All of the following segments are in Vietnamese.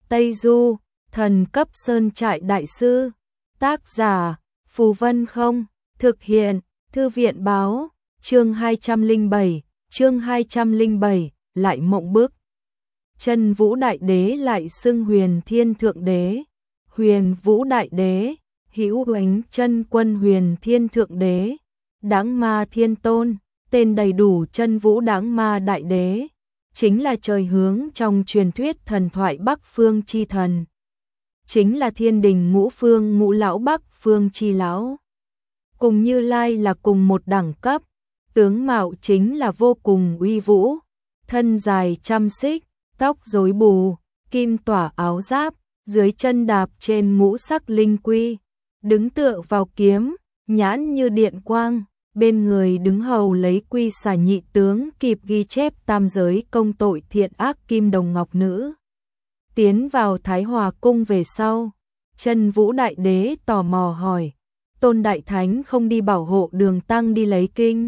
Tây Du, thần cấp sơn trại đại sư. Tác giả, Phù Vân Không, thực hiện, Thư viện báo, chương 207, lại mộng bức. Chân Vũ Đại Đế lại xưng Huyền Thiên Thượng Đế. Huyền Vũ Đại Đế, hữu oánh chân quân Huyền Thiên Thượng Đế, Đãng Ma Thiên Tôn, tên đầy đủ Chân Vũ Đãng Ma Đại Đế, chính là trời hướng trong truyền thuyết thần thoại Bắc Phương chi thần. Chính là thiên đình ngũ phương ngũ lão Bắc Phương chi lão. Cùng Như Lai là cùng một đẳng cấp, tướng mạo chính là vô cùng uy vũ, thân dài trăm xích, tóc rối bù, kim tỏa áo giáp, dưới chân đạp trên ngũ sắc linh quy, đứng tựa vào kiếm, nhãn như điện quang, bên người đứng hầu lấy quy xà nhị tướng kịp ghi chép tam giới công tội thiện ác kim đồng ngọc nữ. Tiến vào Thái Hòa cung về sau, Chân Vũ Đại Đế tò mò hỏi, Tôn Đại Thánh không đi bảo hộ Đường Tăng đi lấy kinh?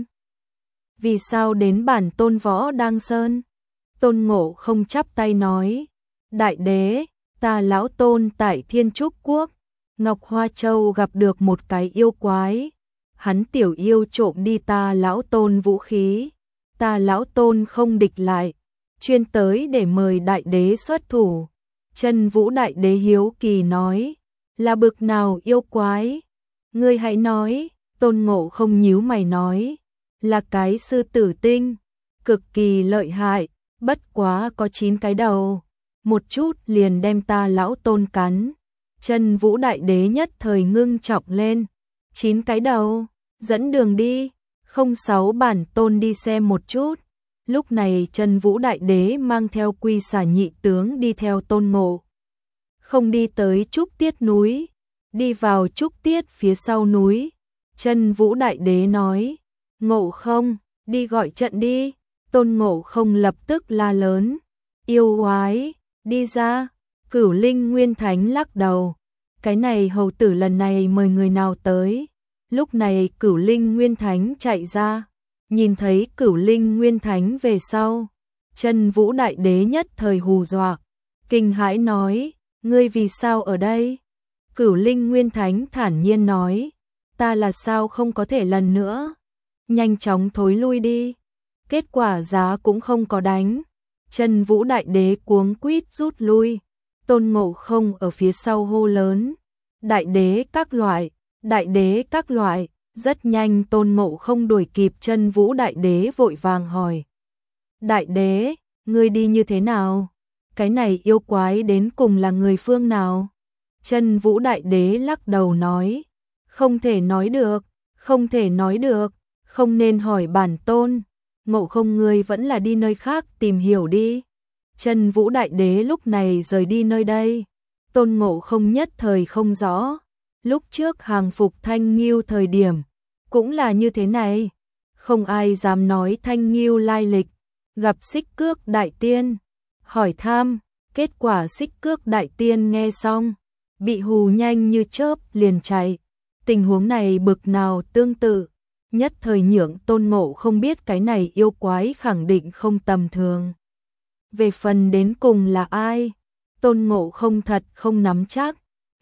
Vì sao đến bản Tôn Võ Đăng Sơn? Tôn Ngộ Không chắp tay nói, Đại Đế, ta lão Tôn tại Thiên Trúc Quốc, Ngọc Hoa Châu gặp được một cái yêu quái, hắn tiểu yêu trộm đi ta lão Tôn vũ khí, ta lão Tôn không địch lại, chuyên tới để mời Đại Đế xuất thủ. Chân Vũ Đại Đế hiếu kỳ nói, là bực nào yêu quái? Ngươi hãy nói. Tôn Ngộ Không nhíu mày nói, là cái sư tử tinh, cực kỳ lợi hại, bất quá có 9 cái đầu, một chút liền đem ta lão Tôn cắn. Chân Vũ Đại Đế nhất thời ngưng trọng lên, 9 cái đầu, dẫn đường đi, không 6 bản Tôn đi xem một chút. Lúc này Chân Vũ Đại Đế mang theo quy xà nhị tướng đi theo Tôn Ngộ Không đi tới Trúc Tiết núi, đi vào Trúc Tiết phía sau núi. Chân Vũ Đại Đế nói, Ngộ Không, đi gọi trận đi. Tôn Ngộ Không lập tức la lớn, yêu quái, đi ra. Cửu Linh Nguyên Thánh lắc đầu, cái này hầu tử lần này mời người nào tới? Lúc này Cửu Linh Nguyên Thánh chạy ra, nhìn thấy Cửu Linh Nguyên Thánh về sau, Chân Vũ Đại Đế nhất thời hù dọa, kinh hãi nói, ngươi vì sao ở đây? Cửu Linh Nguyên Thánh thản nhiên nói, ta là sao không có thể lần nữa, nhanh chóng thối lui đi. Kết quả giá cũng không có đánh, Chân Vũ Đại Đế cuống quýt rút lui. Tôn Ngộ Không ở phía sau hô lớn, Đại Đế các loại, Đại Đế các loại. Rất nhanh Tôn Ngộ Không đuổi kịp Chân Vũ Đại Đế vội vàng hỏi, Đại Đế, ngươi đi như thế nào? Cái này yêu quái đến cùng là người phương nào? Chân Vũ Đại Đế lắc đầu nói, không thể nói được, không thể nói được, không nên hỏi bản Tôn. Ngộ Không, ngươi vẫn là đi nơi khác tìm hiểu đi. Chân Vũ Đại Đế lúc này rời đi nơi đây. Tôn Ngộ Không nhất thời không rõ, lúc trước hàng phục Thanh Nghiêu thời điểm cũng là như thế này, không ai dám nói Thanh Nghiêu lai lịch. Gặp Xích Cước Đại Tiên, hỏi thăm, kết quả Xích Cước Đại Tiên nghe xong, bị hù nhanh như chớp liền chạy. Tình huống này bực nào tương tự, nhất thời nhượng Tôn Ngộ Không biết cái này yêu quái khẳng định không tầm thường. Về phần đến cùng là ai, Tôn Ngộ Không thật không nắm chắc.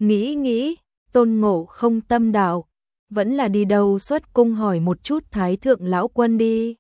Nghĩ, Tôn Ngộ Không tâm đạo, vẫn là đi đâu xuất cung hỏi một chút Thái Thượng Lão Quân đi.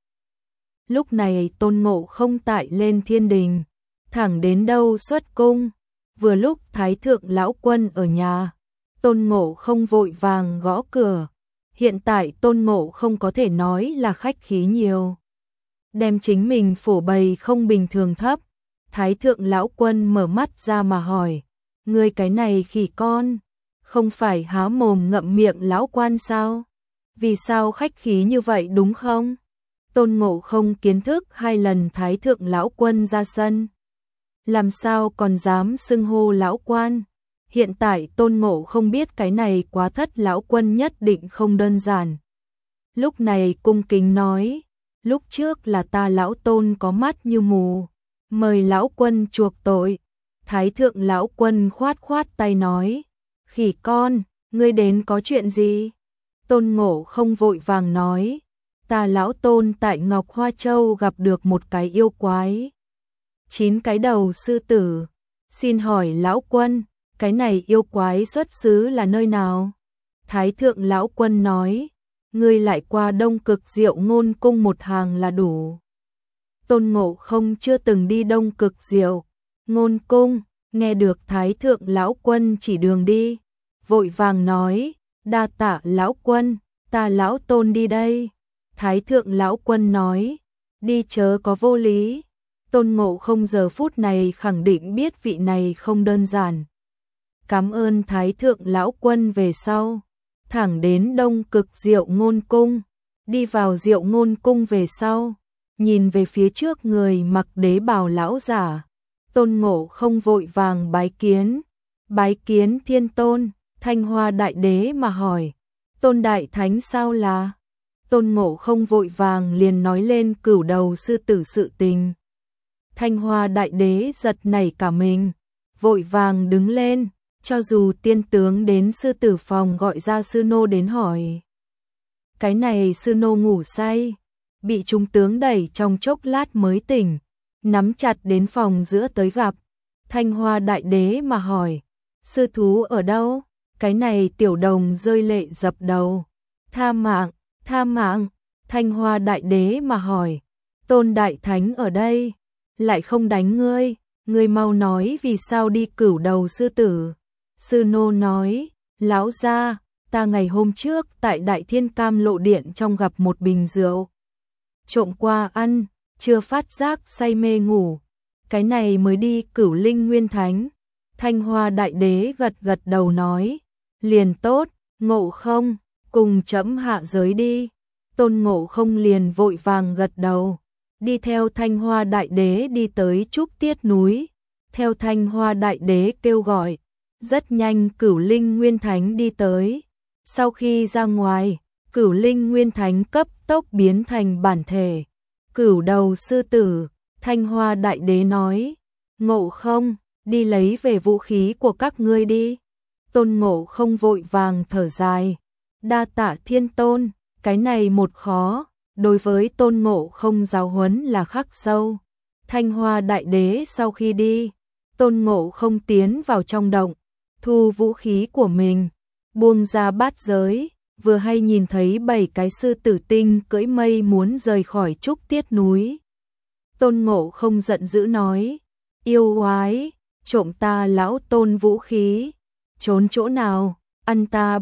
Lúc này Tôn Ngộ Không tại lên thiên đình, thẳng đến đâu xuất cung. Vừa lúc Thái Thượng Lão Quân ở nhà, Tôn Ngộ Không vội vàng gõ cửa. Hiện tại Tôn Ngộ Không có thể nói là khách khí nhiều, đem chính mình phổ bày không bình thường thấp. Thái Thượng Lão Quân mở mắt ra mà hỏi, ngươi cái này khỉ con, không phải há mồm ngậm miệng lão quan sao? Vì sao khách khí như vậy đúng không? Tôn Ngộ Không kiến thức 2 lần Thái Thượng Lão Quân ra sân, làm sao còn dám xưng hô lão quan. Hiện tại Tôn Ngộ Không biết cái này Quá Thất Lão Quân nhất định không đơn giản. Lúc này cung kính nói, lúc trước là ta lão Tôn có mắt như mù, mời lão quân chuộc tội. Thái Thượng Lão Quân khoát khoát tay nói, khỉ con, ngươi đến có chuyện gì? Tôn Ngộ Không vội vàng nói, ta lão Tôn tại Ngọc Hoa Châu gặp được một cái yêu quái, 9 cái đầu sư tử, Xin hỏi lão quân, cái này yêu quái xuất xứ là nơi nào? Thái thượng lão quân nói, ngươi lại qua Đông Cực Diệu Ngôn Cung một hàng là đủ. Tôn Ngộ Không chưa từng đi Đông Cực Diệu Ngôn Cung, nghe được Thái thượng lão quân chỉ đường đi, vội vàng nói, đa tạ lão quân, ta lão Tôn đi đây. Thái thượng lão quân nói, đi chớ có vô lý. Tôn Ngộ Không giờ phút này khẳng định biết vị này không đơn giản. Cảm ơn Thái thượng lão quân về sau, thẳng đến Đông Cực Diệu Ngôn Cung, đi vào Diệu Ngôn Cung về sau, nhìn về phía trước người mặc đế bào lão giả, Tôn Ngộ Không vội vàng bái kiến Thiên Tôn. Thanh Hoa Đại Đế mà hỏi, Tôn Đại Thánh sao là? Tôn Ngộ Không vội vàng liền nói lên Cửu Đầu sư tử sự tình. Thanh Hoa Đại Đế giật nảy cả mình, vội vàng đứng lên, cho dù tiên tướng đến sư tử phòng gọi ra sư nô đến hỏi. Cái này sư nô ngủ say, bị chúng tướng đẩy trong chốc lát mới tỉnh, nắm chặt đến phòng giữa tới gặp. Thanh Hoa Đại Đế mà hỏi, sư thú ở đâu? Cái này tiểu đồng rơi lệ dập đầu, tha mạng, tha mạng. Thanh Hoa Đại Đế mà hỏi, Tôn Đại Thánh ở đây, lại không đánh ngươi, ngươi mau nói vì sao đi Cửu Đầu sư tử. Sư nô nói, lão gia, ta ngày hôm trước tại Đại Thiên Cam Lộ Điện trong gặp một bình rượu, trộm qua ăn, chưa phát giác say mê ngủ, cái này mới đi Cửu Linh Nguyên Thánh. Thanh Hoa Đại Đế gật gật đầu nói, liền tốt, Ngộ Không, cùng trẫm hạ giới đi. Tôn Ngộ Không liền vội vàng gật đầu, đi theo Thanh Hoa Đại Đế đi tới Trúc Tiết núi, theo Thanh Hoa Đại Đế kêu gọi, rất nhanh Cửu Linh Nguyên Thánh đi tới. Sau khi ra ngoài, Cửu Linh Nguyên Thánh cấp tốc biến thành bản thể Cửu Đầu sư tử. Thanh Hoa Đại Đế nói, Ngộ Không, đi lấy về vũ khí của các ngươi đi. Tôn Ngộ Không vội vàng thở dài, đa tạ Thiên Tôn, cái này một khó, đối với Tôn Ngộ Không giáo huấn là khắc sâu. Thanh Hoa Đại Đế sau khi đi, Tôn Ngộ Không tiến vào trong động, thu vũ khí của mình, buông ra bát giới, vừa hay nhìn thấy 7 cái sư tử tinh cưỡi mây muốn rời khỏi Trúc Tiết núi. Tôn Ngộ Không giận dữ nói, yêu oái, trộm ta lão Tôn vũ khí, trốn chỗ nào, ăn ta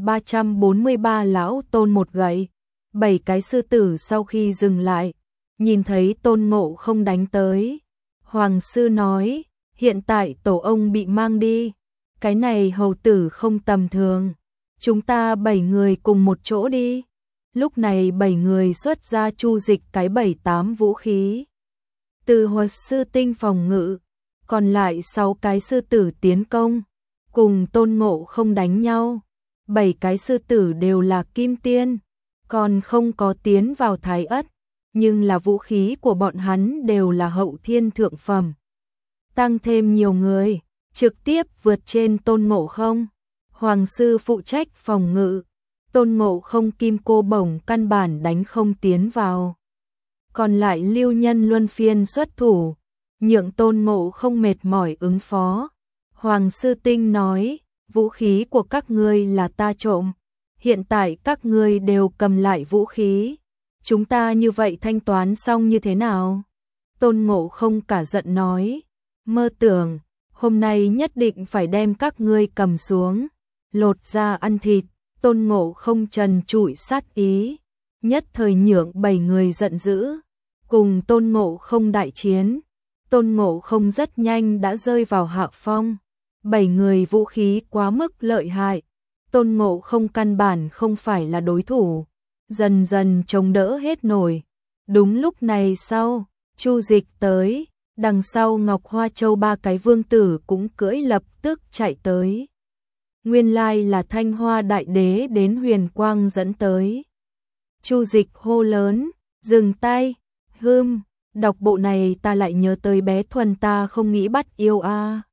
343 lão Tôn một gậy. 7 cái sư tử sau khi dừng lại, nhìn thấy Tôn Ngộ Không đánh tới, Hoàng sư nói, hiện tại tổ ông bị mang đi, cái này hầu tử không tầm thường, chúng ta 7 người cùng một chỗ đi. Lúc này 7 người xuất ra chu dịch cái 7-8 vũ khí, từ Hoạt sư tinh phòng ngự, còn lại 6 cái sư tử tiến công, cùng Tôn Ngộ Không đánh nhau. 7 cái sư tử đều là kim tiên, còn không có tiến vào thái ất, nhưng là vũ khí của bọn hắn đều là hậu thiên thượng phẩm. Tăng thêm nhiều người, trực tiếp vượt trên Tôn Ngộ Không. Hoàng sư phụ trách phòng ngự, Tôn Ngộ Không kim cô bổng căn bản đánh không tiến vào. Còn lại lưu nhân luân phiên xuất thủ, nhượng Tôn Ngộ Không mệt mỏi ứng phó. Hoàng sư tinh nói, vũ khí của các ngươi là ta trộm, hiện tại các ngươi đều cầm lại vũ khí, chúng ta như vậy thanh toán xong như thế nào? Tôn Ngộ Không cả giận nói, mơ tưởng, hôm nay nhất định phải đem các ngươi cầm xuống, lột ra ăn thịt. Tôn Ngộ Không trần trụi sát ý, nhất thời nhượng 7 người giận dữ, cùng Tôn Ngộ Không đại chiến. Tôn Ngộ Không rất nhanh đã rơi vào hạ phong, 7 người vũ khí quá mức lợi hại, Tôn Ngộ Không căn bản không phải là đối thủ, dần dần chống đỡ hết nổi. Đúng lúc này sau, Chu Dịch tới, đằng sau Ngọc Hoa Châu 3 cái vương tử cũng cưỡi lập tức chạy tới. Nguyên lai là Thanh Hoa Đại Đế đến Huyền Quang dẫn tới. Chu Dịch hô lớn, dừng tay, đọc bộ này ta lại nhớ tới bé Thuần ta không nghĩ bắt yêu a.